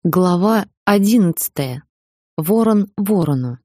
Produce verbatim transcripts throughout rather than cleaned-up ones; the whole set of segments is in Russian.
Глава одиннадцатая. Ворон ворону.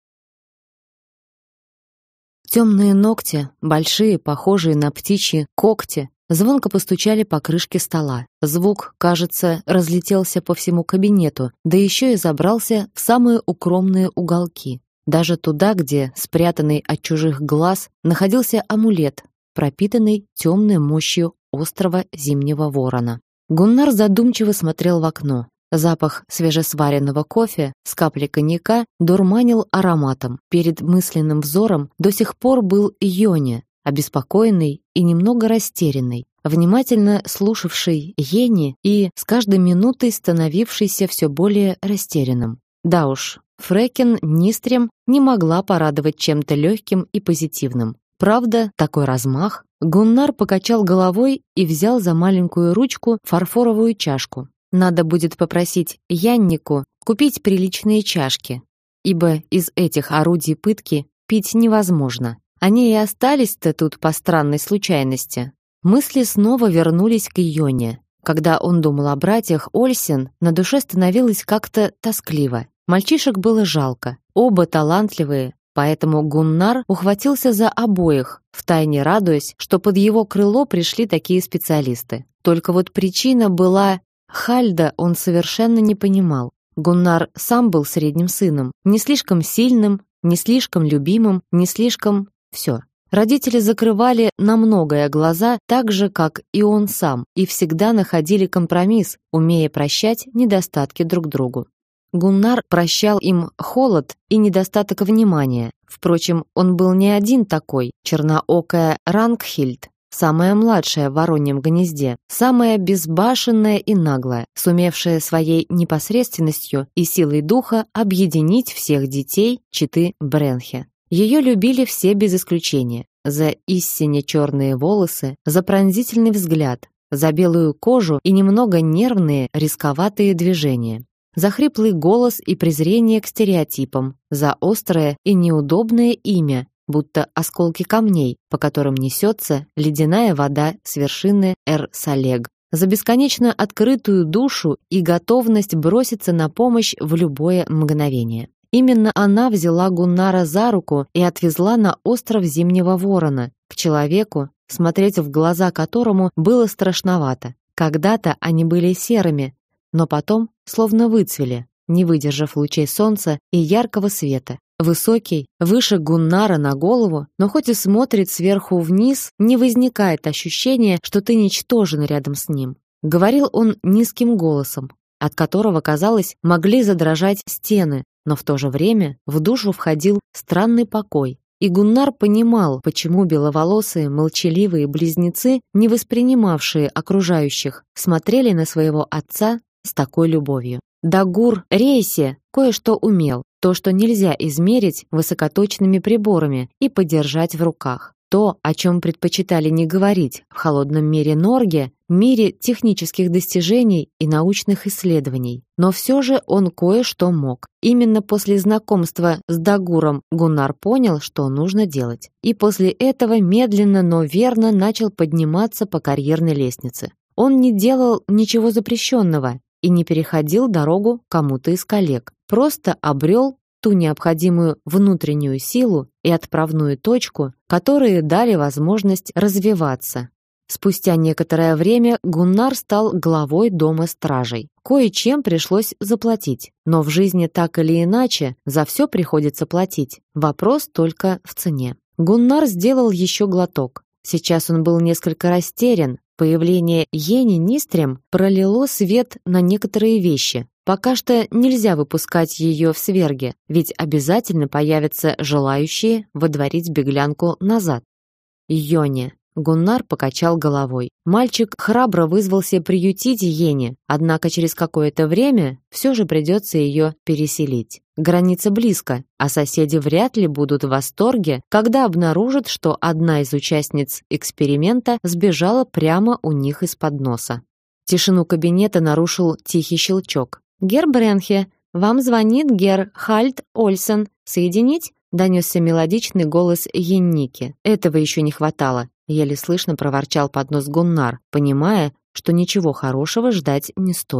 Темные ногти, большие, похожие на птичьи когти, звонко постучали по крышке стола. Звук, кажется, разлетелся по всему кабинету, да еще и забрался в самые укромные уголки. Даже туда, где, спрятанный от чужих глаз, находился амулет, пропитанный темной мощью острого зимнего ворона. Гуннар задумчиво смотрел в окно. Запах свежесваренного кофе с каплей коньяка дурманил ароматом. Перед мысленным взором до сих пор был Йони, обеспокоенный и немного растерянный, внимательно слушавший Йенни и с каждой минутой становившийся все более растерянным. Да уж, Фрекен Нистрем не могла порадовать чем-то легким и позитивным. Правда, такой размах. Гуннар покачал головой и взял за маленькую ручку фарфоровую чашку. Надо будет попросить Яннику купить приличные чашки, ибо из этих орудий пытки пить невозможно. Они и остались-то тут по странной случайности. Мысли снова вернулись к Йоне. Когда он думал о братьях Ольсен, на душе становилось как-то тоскливо. Мальчишек было жалко, оба талантливые, поэтому Гуннар ухватился за обоих, втайне радуясь, что под его крыло пришли такие специалисты. Только вот причина была... Хальда он совершенно не понимал. Гуннар сам был средним сыном, не слишком сильным, не слишком любимым, не слишком... все. Родители закрывали на многое глаза, так же, как и он сам, и всегда находили компромисс, умея прощать недостатки друг другу. Гуннар прощал им холод и недостаток внимания. Впрочем, он был не один такой. Черноокая Рангхильд, самая младшая в вороньем гнезде, самая безбашенная и наглая, сумевшая своей непосредственностью и силой духа объединить всех детей четы Бренхе. Ее любили все без исключения. За истинно черные волосы, за пронзительный взгляд, за белую кожу и немного нервные, рисковатые движения, за хриплый голос и презрение к стереотипам, за острое и неудобное имя, будто осколки камней, по которым несется ледяная вода с вершины Эр-Салег, за бесконечно открытую душу и готовность броситься на помощь в любое мгновение. Именно она взяла Гуннара за руку и отвезла на остров Зимнего Ворона, к человеку, смотреть в глаза которому было страшновато. Когда-то они были серыми, но потом словно выцвели, не выдержав лучей солнца и яркого света. Высокий, выше Гуннара на голову, но хоть и смотрит сверху вниз, не возникает ощущения, что ты ничтожен рядом с ним. Говорил он низким голосом, от которого, казалось, могли задрожать стены, но в то же время в душу входил странный покой. И Гуннар понимал, почему беловолосые, молчаливые близнецы, не воспринимавшие окружающих, смотрели на своего отца с такой любовью. Дагур Рейсе кое-что умел, то, что нельзя измерить высокоточными приборами и подержать в руках. То, о чем предпочитали не говорить в холодном мире Норге, мире технических достижений и научных исследований. Но все же он кое-что мог. Именно после знакомства с Дагуром Гуннар понял, что нужно делать. И после этого медленно, но верно начал подниматься по карьерной лестнице. Он не делал ничего запрещенного и не переходил дорогу кому-то из коллег. Просто обрел ту необходимую внутреннюю силу и отправную точку, которые дали возможность развиваться. Спустя некоторое время Гуннар стал главой дома стражей. Кое-чем пришлось заплатить, но в жизни так или иначе за все приходится платить. Вопрос только в цене. Гуннар сделал еще глоток. Сейчас он был несколько растерян. Появление Йенни Нистрем пролило свет на некоторые вещи. Пока что нельзя выпускать ее в сверге, ведь обязательно появятся желающие водворить беглянку назад. Йоне. Гуннар покачал головой. Мальчик храбро вызвался приютить Йенни, однако через какое-то время все же придется ее переселить. Граница близко, а соседи вряд ли будут в восторге, когда обнаружат, что одна из участниц эксперимента сбежала прямо у них из-под носа. Тишину кабинета нарушил тихий щелчок. «Гер Бренхе, вам звонит гер Хальд Ольсен. Соединить?» Донесся мелодичный голос Йенники. Этого еще не хватало. Еле слышно проворчал под нос Гуннар, понимая, что ничего хорошего ждать не стоит.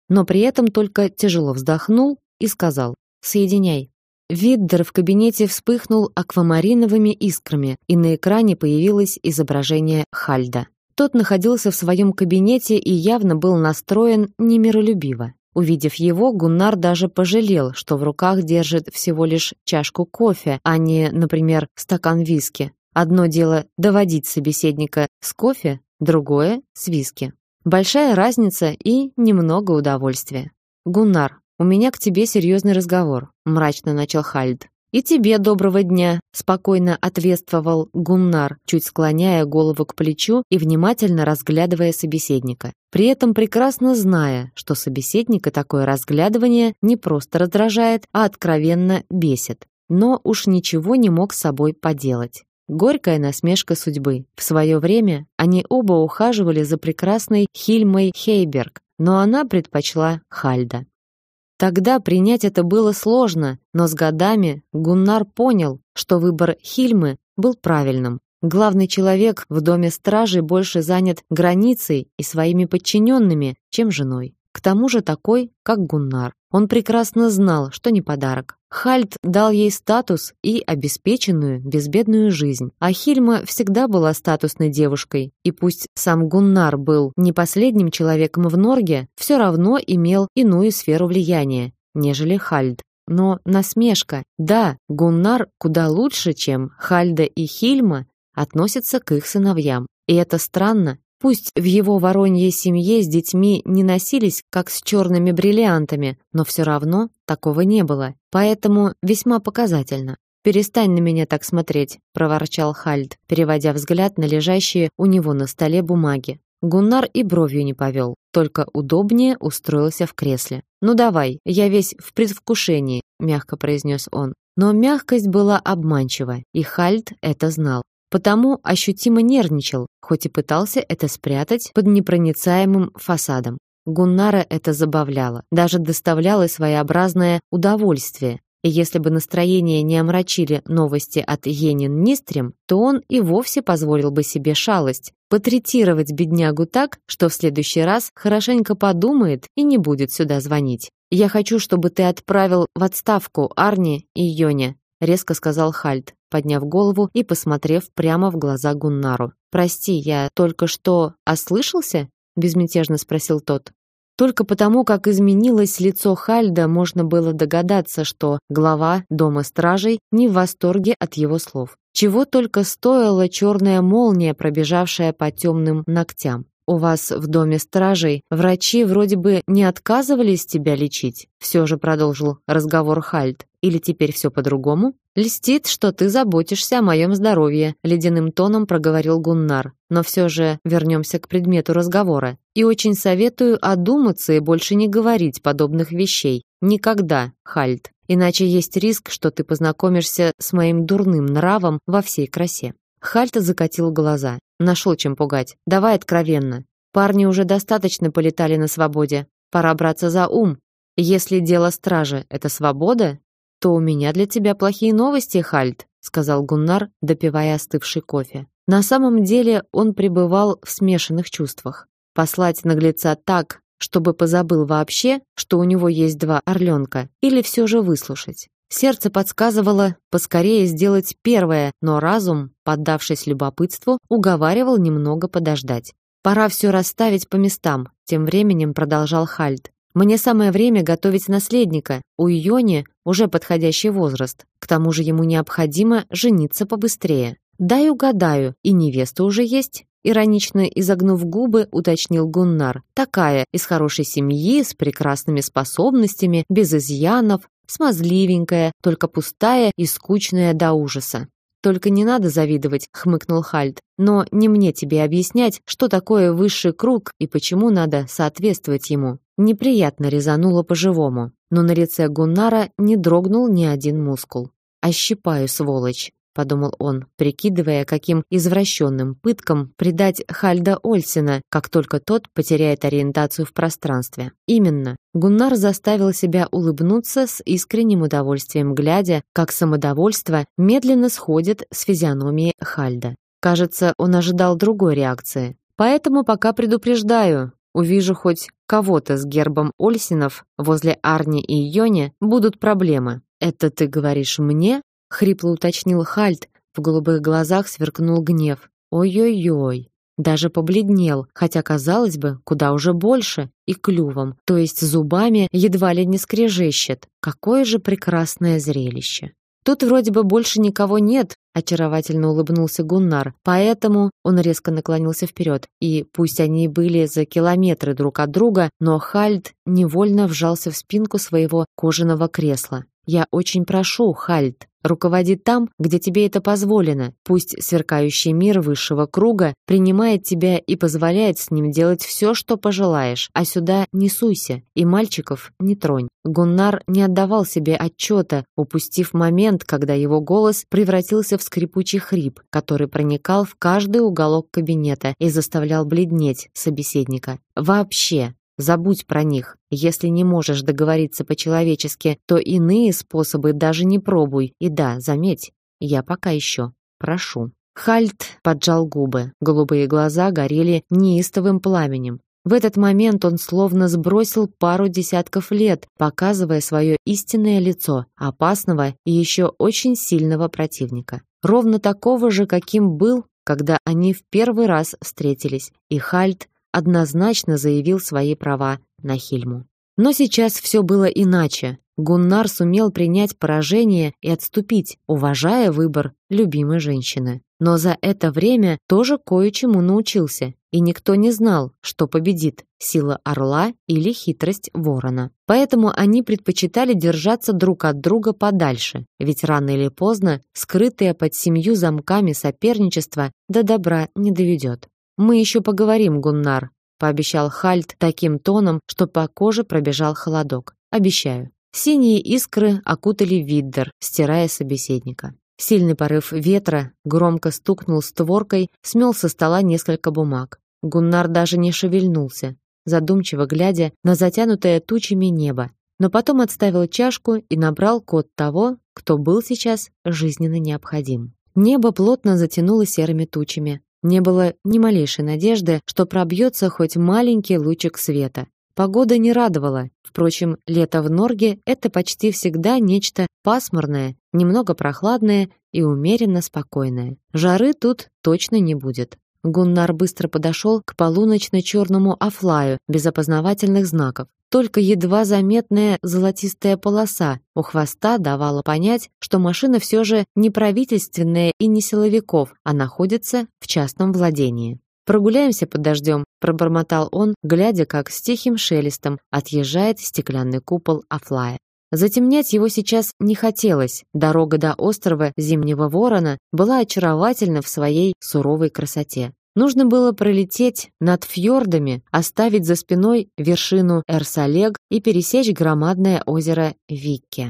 но при этом только тяжело вздохнул и сказал: «Соединяй». Виддер в кабинете вспыхнул аквамариновыми искрами, и на экране появилось изображение Хальда. Тот находился в своем кабинете и явно был настроен немиролюбиво. Увидев его, Гуннар даже пожалел, что в руках держит всего лишь чашку кофе, а не, например, стакан виски. Одно дело доводить собеседника с кофе, другое — с виски. Большая разница и немного удовольствия. «Гуннар, у меня к тебе серьезный разговор», — мрачно начал Хальд. «И тебе доброго дня», — спокойно ответствовал Гуннар, чуть склоняя голову к плечу и внимательно разглядывая собеседника. При этом прекрасно зная, что собеседника такое разглядывание не просто раздражает, а откровенно бесит. Но уж ничего не мог с собой поделать. Горькая насмешка судьбы. В свое время они оба ухаживали за прекрасной Хильмой Хейберг, но она предпочла Хальда. Тогда принять это было сложно, но с годами Гуннар понял, что выбор Хильмы был правильным. Главный человек в доме стражи больше занят границей и своими подчиненными, чем женой. К тому же такой, как Гуннар. Он прекрасно знал, что не подарок. Хальд дал ей статус и обеспеченную, безбедную жизнь. А Хильма всегда была статусной девушкой. И пусть сам Гуннар был не последним человеком в Норге, все равно имел иную сферу влияния, нежели Хальд. Но насмешка. Да, Гуннар куда лучше, чем Хальда и Хильма, относится к их сыновьям. И это странно. Пусть в его вороньей семье с детьми не носились, как с черными бриллиантами, но все равно такого не было. Поэтому весьма показательно. «Перестань на меня так смотреть», — проворчал Хальд, переводя взгляд на лежащие у него на столе бумаги. Гуннар и бровью не повел, только удобнее устроился в кресле. «Ну давай, я весь в предвкушении», — мягко произнес он. Но мягкость была обманчива, и Хальд это знал. Потому ощутимо нервничал, хоть и пытался это спрятать под непроницаемым фасадом. Гуннара это забавляло, даже доставляло своеобразное удовольствие. И если бы настроение не омрачили новости от Йеннин Нистрем, то он и вовсе позволил бы себе шалость, потретировать беднягу так, что в следующий раз хорошенько подумает и не будет сюда звонить. «Я хочу, чтобы ты отправил в отставку Арни и Йоне», резко сказал Хальд, подняв голову и посмотрев прямо в глаза Гуннару. «Прости, я только что ослышался?» безмятежно спросил тот. Только потому, как изменилось лицо Хальда, можно было догадаться, что глава дома стражей не в восторге от его слов. Чего только стоила черная молния, пробежавшая по темным ногтям. «У вас в доме стражей врачи вроде бы не отказывались тебя лечить?» Все же продолжил разговор Хальд. «Или теперь все по-другому?» «Льстит, что ты заботишься о моем здоровье», — ледяным тоном проговорил Гуннар. «Но все же вернемся к предмету разговора. И очень советую одуматься и больше не говорить подобных вещей. Никогда, Хальд. Иначе есть риск, что ты познакомишься с моим дурным нравом во всей красе». Хальд закатил глаза. Нашел чем пугать. «Давай откровенно. Парни уже достаточно полетали на свободе. Пора браться за ум. Если дело стражи — это свобода, то у меня для тебя плохие новости, Хальд», сказал Гуннар, допивая остывший кофе. На самом деле он пребывал в смешанных чувствах. Послать наглеца так, чтобы позабыл вообще, что у него есть два орленка, или все же выслушать. Сердце подсказывало поскорее сделать первое, но разум, поддавшись любопытству, уговаривал немного подождать. «Пора все расставить по местам», тем временем продолжал Хальд. «Мне самое время готовить наследника. У Йони уже подходящий возраст. К тому же ему необходимо жениться побыстрее. Дай угадаю, и невеста уже есть?» Иронично изогнув губы, уточнил Гуннар. «Такая, из хорошей семьи, с прекрасными способностями, без изъянов, смазливенькая, только пустая и скучная до ужаса». «Только не надо завидовать», — хмыкнул Хальд. «Но не мне тебе объяснять, что такое высший круг и почему надо соответствовать ему». Неприятно резануло по-живому, но на лице Гуннара не дрогнул ни один мускул. «Ощипаю, сволочь», — подумал он, прикидывая, каким извращенным пыткам предать Хальда Ольсена, как только тот потеряет ориентацию в пространстве. Именно. Гуннар заставил себя улыбнуться с искренним удовольствием, глядя, как самодовольство медленно сходит с физиономии Хальда. Кажется, он ожидал другой реакции. «Поэтому пока предупреждаю. увижу хоть кого-то с гербом Ольсинов возле Арни и Йони, будут проблемы. Это ты говоришь мне? Хрипло уточнил Хальд, в голубых глазах сверкнул гнев. Ой-ой-ой. Даже побледнел, хотя, казалось бы, куда уже больше, и клювом, то есть зубами, едва ли не скрежещет. Какое же прекрасное зрелище! Тут вроде бы больше никого нет, очаровательно улыбнулся Гуннар, поэтому он резко наклонился вперед, и пусть они были за километры друг от друга, но Хальд невольно вжался в спинку своего кожаного кресла. Я очень прошу, Хальд, руководи там, где тебе это позволено. Пусть сверкающий мир высшего круга принимает тебя и позволяет с ним делать все, что пожелаешь, а сюда не суйся и мальчиков не тронь. Гуннар не отдавал себе отчета, упустив момент, когда его голос превратился в скрипучий хрип, который проникал в каждый уголок кабинета и заставлял бледнеть собеседника. Вообще забудь про них. Если не можешь договориться по-человечески, то иные способы даже не пробуй. И да, заметь, я пока еще прошу. Хальд поджал губы. Голубые глаза горели неистовым пламенем. В этот момент он словно сбросил пару десятков лет, показывая свое истинное лицо опасного и еще очень сильного противника. Ровно такого же, каким был, когда они в первый раз встретились, и Хальд однозначно заявил свои права на Хильму. Но сейчас все было иначе. Гуннар сумел принять поражение и отступить, уважая выбор любимой женщины. Но за это время тоже кое-чему научился, и никто не знал, что победит – сила орла или хитрость ворона. Поэтому они предпочитали держаться друг от друга подальше, ведь рано или поздно скрытое под семью замками соперничество до добра не доведет. «Мы еще поговорим, Гуннар», — пообещал Хальд таким тоном, что по коже пробежал холодок. «Обещаю». Синие искры окутали Виддер, стирая собеседника. Сильный порыв ветра громко стукнул створкой, смел со стола несколько бумаг. Гуннар даже не шевельнулся, задумчиво глядя на затянутое тучами небо, но потом отставил чашку и набрал код того, кто был сейчас жизненно необходим. Небо плотно затянуло серыми тучами. Не было ни малейшей надежды, что пробьется хоть маленький лучик света. Погода не радовала. Впрочем, лето в Норге – это почти всегда нечто пасмурное, немного прохладное и умеренно спокойное. Жары тут точно не будет. Гуннар быстро подошел к полуночно-черному Афлаю без опознавательных знаков. Только едва заметная золотистая полоса у хвоста давала понять, что машина все же не правительственная и не силовиков, а находится в частном владении. «Прогуляемся под дождем», – пробормотал он, глядя, как с тихим шелестом отъезжает стеклянный купол Афлая. Затемнять его сейчас не хотелось. Дорога до острова Зимнего Ворона была очаровательна в своей суровой красоте. Нужно было пролететь над фьордами, оставить за спиной вершину Эрсалег и пересечь громадное озеро Викке.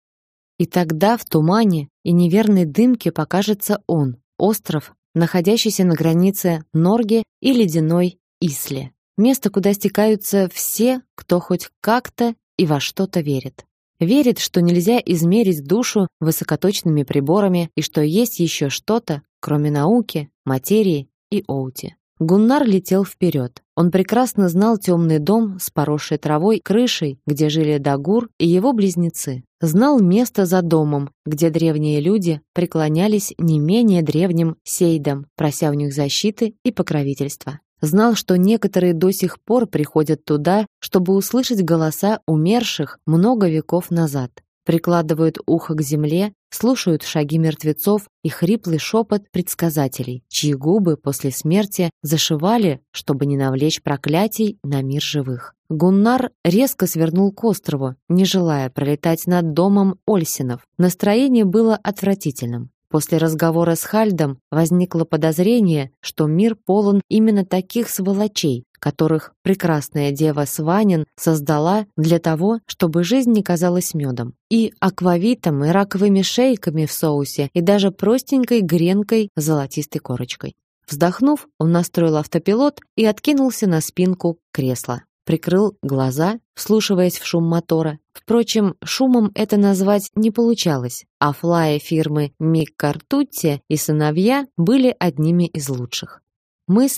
И тогда в тумане и неверной дымке покажется он, остров, находящийся на границе Норге и ледяной Исле. Место, куда стекаются все, кто хоть как-то и во что-то верит. Верит, что нельзя измерить душу высокоточными приборами и что есть еще что-то, кроме науки, материи и Оути. Гуннар летел вперед. Он прекрасно знал темный дом с поросшей травой крышей, где жили Дагур и его близнецы. Знал место за домом, где древние люди преклонялись не менее древним сейдам, прося у них защиты и покровительства. Знал, что некоторые до сих пор приходят туда, чтобы услышать голоса умерших много веков назад. Прикладывают ухо к земле, слушают шаги мертвецов и хриплый шепот предсказателей, чьи губы после смерти зашивали, чтобы не навлечь проклятий на мир живых. Гуннар резко свернул к острову, не желая пролетать над домом Ольсинов. Настроение было отвратительным. После разговора с Хальдом возникло подозрение, что мир полон именно таких сволочей, которых прекрасная дева Сванин создала для того, чтобы жизнь не казалась медом. И аквавитом, и раковыми шейками в соусе, и даже простенькой гренкой с золотистой корочкой. Вздохнув, он настроил автопилот и откинулся на спинку кресла. Прикрыл глаза, вслушиваясь в шум мотора. Впрочем, шумом это назвать не получалось, а флаи фирмы Мик Картутти и сыновья были одними из лучших. Мысли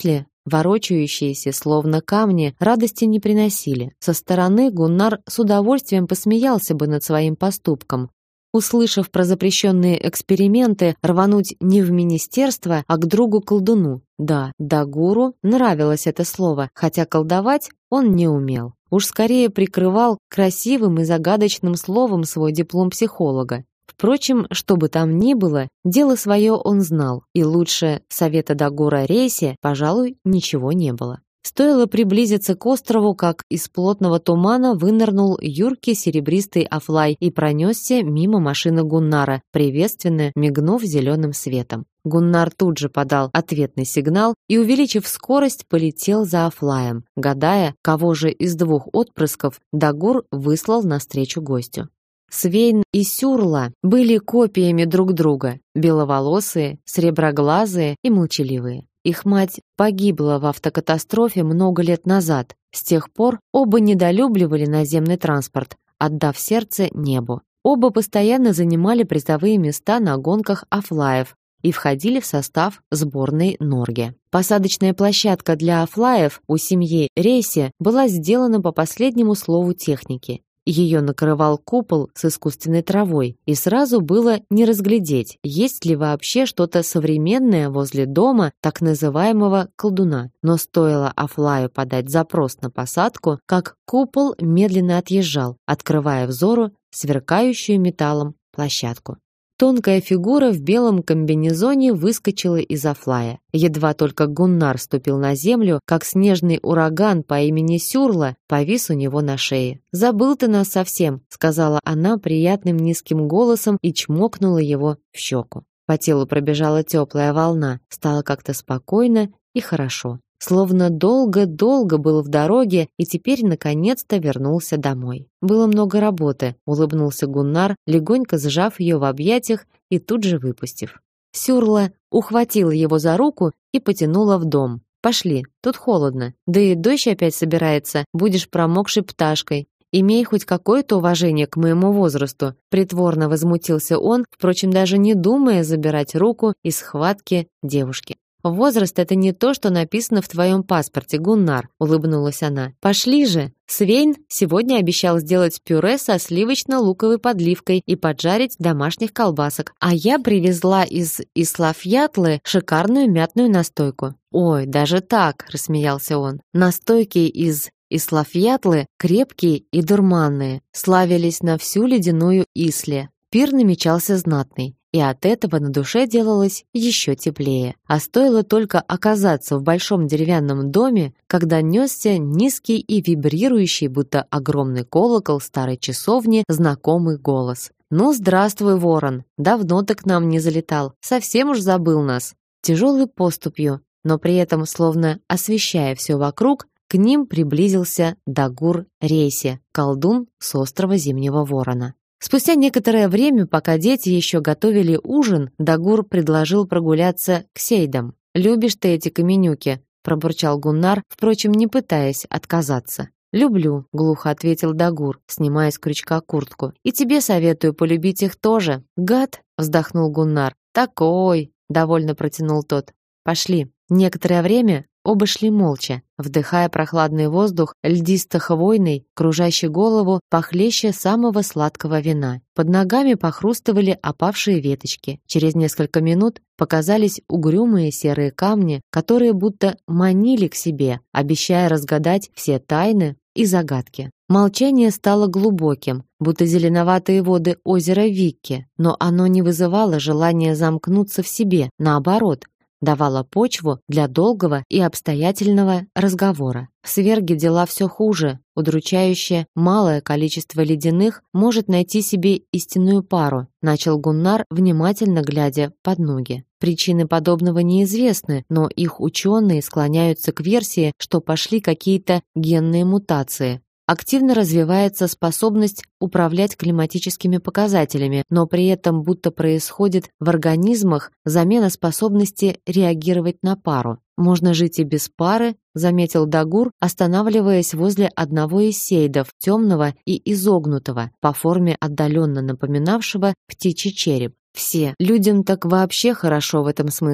ворочающиеся, словно камни, радости не приносили. Со стороны Гуннар с удовольствием посмеялся бы над своим поступком. Услышав про запрещенные эксперименты, рвануть не в министерство, а к другу-колдуну. Да, Дагуру нравилось это слово, хотя колдовать он не умел. Уж скорее прикрывал красивым и загадочным словом свой диплом психолога. Впрочем, что бы там ни было, дело свое он знал, и лучше совета Дагура Рейси, пожалуй, ничего не было. Стоило приблизиться к острову, как из плотного тумана вынырнул юркий серебристый Афлай и пронесся мимо машины Гуннара, приветственно мигнув зеленым светом. Гуннар тут же подал ответный сигнал и, увеличив скорость, полетел за Афлаем, гадая, кого же из двух отпрысков Дагур выслал навстречу гостю. Свейн и Сюрла были копиями друг друга, беловолосые, среброглазые и молчаливые. Их мать погибла в автокатастрофе много лет назад. С тех пор оба недолюбливали наземный транспорт, отдав сердце небу. Оба постоянно занимали призовые места на гонках Афлаев и входили в состав сборной Норге. Посадочная площадка для Афлаев у семьи Рейси была сделана по последнему слову техники. Ее накрывал купол с искусственной травой, и сразу было не разглядеть, есть ли вообще что-то современное возле дома так называемого колдуна. Но стоило Афлаю подать запрос на посадку, как купол медленно отъезжал, открывая взору сверкающую металлом площадку. Тонкая фигура в белом комбинезоне выскочила из Афлая. Едва только Гуннар ступил на землю, как снежный ураган по имени Сюрла повис у него на шее. «Забыл ты нас совсем», — сказала она приятным низким голосом и чмокнула его в щеку. По телу пробежала теплая волна, стало как-то спокойно и хорошо. Словно долго-долго был в дороге и теперь наконец-то вернулся домой. Было много работы, улыбнулся Гуннар, легонько сжав ее в объятиях и тут же выпустив. Сюрла ухватила его за руку и потянула в дом. Пошли, тут холодно. Да и дождь опять собирается, будешь промокшей пташкой. Имей хоть какое-то уважение к моему возрасту, притворно возмутился он, впрочем, даже не думая забирать руку из схватки девушки. «Возраст — это не то, что написано в твоем паспорте, Гуннар», — улыбнулась она. «Пошли же! Свейн сегодня обещал сделать пюре со сливочно-луковой подливкой и поджарить домашних колбасок, а я привезла из Ислафьятлы шикарную мятную настойку». «Ой, даже так!» — рассмеялся он. «Настойки из Ислафьятлы крепкие и дурманные, славились на всю ледяную Исле. Пир намечался знатный. И от этого на душе делалось еще теплее. А стоило только оказаться в большом деревянном доме, когда несся низкий и вибрирующий, будто огромный колокол старой часовни, знакомый голос. «Ну, здравствуй, ворон! Давно ты к нам не залетал, совсем уж забыл нас!» Тяжелой поступью, но при этом словно освещая все вокруг, к ним приблизился Дагур Рейси, колдун с острова Зимнего Ворона. Спустя некоторое время, пока дети еще готовили ужин, Дагур предложил прогуляться к сейдам. «Любишь ты эти каменюки?» – пробурчал Гуннар, впрочем, не пытаясь отказаться. «Люблю», – глухо ответил Дагур, снимая с крючка куртку. «И тебе советую полюбить их тоже». «Гад!» – вздохнул Гуннар. «Такой!» – довольно протянул тот. «Пошли». Некоторое время оба шли молча, вдыхая прохладный воздух, льдисто-хвойный, кружащий голову, похлеще самого сладкого вина. Под ногами похрустывали опавшие веточки. Через несколько минут показались угрюмые серые камни, которые будто манили к себе, обещая разгадать все тайны и загадки. Молчание стало глубоким, будто зеленоватые воды озера Викки, но оно не вызывало желания замкнуться в себе, наоборот, давала почву для долгого и обстоятельного разговора. В Сверге дела все хуже. Удручающее малое количество ледяных может найти себе истинную пару, начал Гуннар, внимательно глядя под ноги. Причины подобного неизвестны, но их ученые склоняются к версии, что пошли какие-то генные мутации. Активно развивается способность управлять климатическими показателями, но при этом будто происходит в организмах замена способности реагировать на пару. Можно жить и без пары, заметил Дагур, останавливаясь возле одного из сейдов, темного и изогнутого, по форме отдаленно напоминавшего птичий череп. Все, людям так вообще хорошо в этом смысле.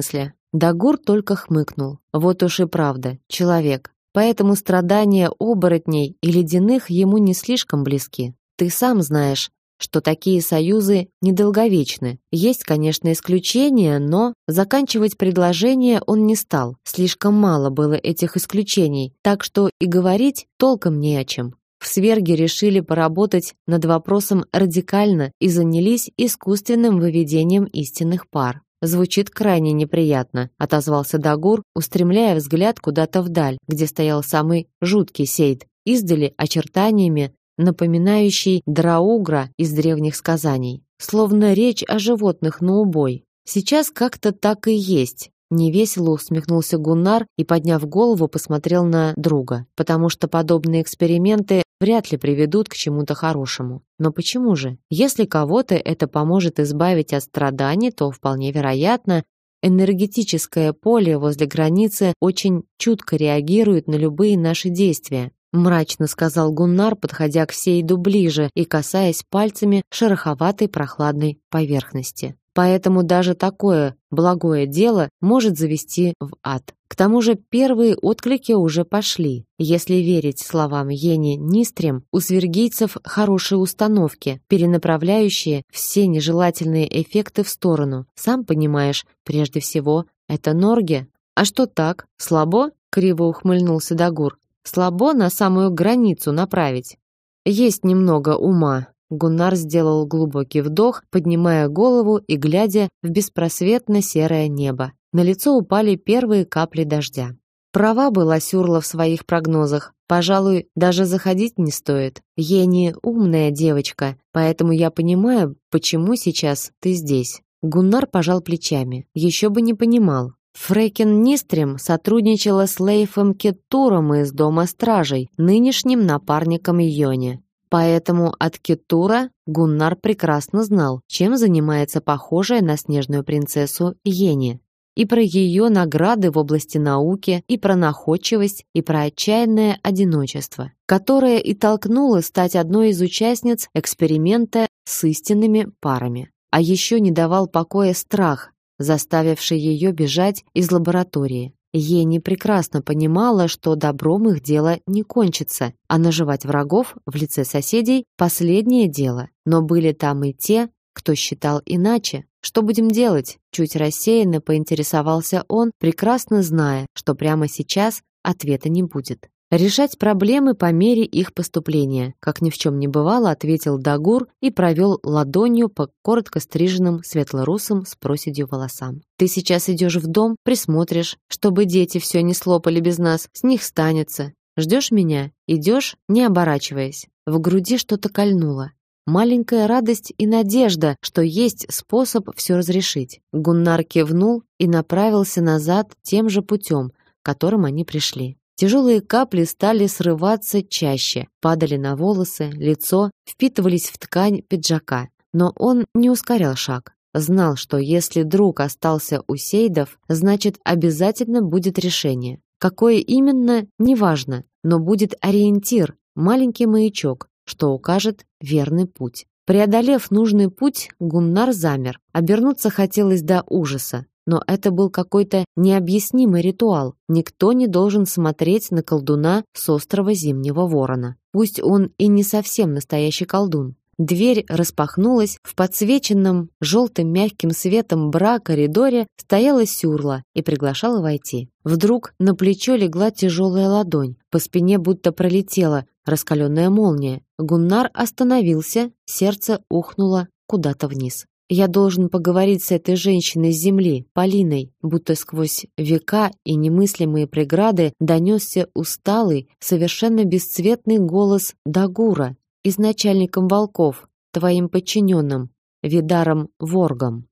Дагур только хмыкнул. Вот уж и правда, человек. Поэтому страдания оборотней и ледяных ему не слишком близки. Ты сам знаешь, что такие союзы недолговечны. Есть, конечно, исключения, но заканчивать предложение он не стал. Слишком мало было этих исключений, так что и говорить толком не о чем. В Сверге решили поработать над вопросом радикально и занялись искусственным выведением истинных пар. Звучит крайне неприятно, отозвался Дагур, устремляя взгляд куда-то вдаль, где стоял самый жуткий сейд, издали очертаниями напоминающий драугра из древних сказаний, словно речь о животных на убой. Сейчас как-то так и есть. Невесело усмехнулся Гуннар и, подняв голову, посмотрел на друга, потому что подобные эксперименты вряд ли приведут к чему-то хорошему. Но почему же? Если кого-то это поможет избавить от страданий, то вполне вероятно, энергетическое поле возле границы очень чутко реагирует на любые наши действия. Мрачно сказал Гуннар, подходя к Сейду ближе и касаясь пальцами шероховатой прохладной поверхности. Поэтому даже такое благое дело может завести в ад. К тому же первые отклики уже пошли. Если верить словам Йени Нистрем, у свергийцев хорошие установки, перенаправляющие все нежелательные эффекты в сторону. Сам понимаешь, прежде всего, это Норге. А что так? Слабо? Криво ухмыльнулся Дагур. Слабо на самую границу направить. Есть немного ума. Гуннар сделал глубокий вдох, поднимая голову и глядя в беспросветно серое небо. На лицо упали первые капли дождя. Права была Сюрла в своих прогнозах. Пожалуй, даже заходить не стоит. Йени умная девочка, поэтому я понимаю, почему сейчас ты здесь. Гуннар пожал плечами. Еще бы не понимал. Фрекен Нистрем сотрудничала с Лейфом Кеттуром из Дома Стражей, нынешним напарником Йони. Поэтому от Кеттура Гуннар прекрасно знал, чем занимается похожая на снежную принцессу Йени. И про ее награды в области науки, и про находчивость, и про отчаянное одиночество, которое и толкнуло стать одной из участниц эксперимента с истинными парами. А еще не давал покоя страх, заставивший ее бежать из лаборатории. Йени прекрасно понимала, что добром их дело не кончится, а наживать врагов в лице соседей – последнее дело. Но были там и те, кто считал иначе. Что будем делать? Чуть рассеянно поинтересовался он, прекрасно зная, что прямо сейчас ответа не будет. Решать проблемы по мере их поступления, как ни в чем не бывало, ответил Дагур и провел ладонью по коротко стриженным светлорусым с проседью волосам. Ты сейчас идешь в дом, присмотришь, чтобы дети все не слопали без нас, с них станется. Ждешь меня? Идешь, не оборачиваясь. В груди что-то кольнуло. Маленькая радость и надежда, что есть способ все разрешить. Гуннар кивнул и направился назад тем же путем, которым они пришли. Тяжелые капли стали срываться чаще, падали на волосы, лицо, впитывались в ткань пиджака. Но он не ускорял шаг. Знал, что если друг остался у Сейдов, значит, обязательно будет решение. Какое именно, неважно, но будет ориентир, маленький маячок, что укажет верный путь. Преодолев нужный путь, Гуннар замер. Обернуться хотелось до ужаса. Но это был какой-то необъяснимый ритуал. Никто не должен смотреть на колдуна с острова Зимнего Ворона. Пусть он и не совсем настоящий колдун. Дверь распахнулась, в подсвеченном желтым мягким светом бра коридоре стояла Сюрла и приглашала войти. Вдруг на плечо легла тяжелая ладонь, по спине будто пролетела раскаленная молния. Гуннар остановился, сердце ухнуло куда-то вниз. Я должен поговорить с этой женщиной с земли, Полиной, будто сквозь века и немыслимые преграды донесся усталый, совершенно бесцветный голос Дагура, изначальником волков, твоим подчиненным, Видаром Воргом.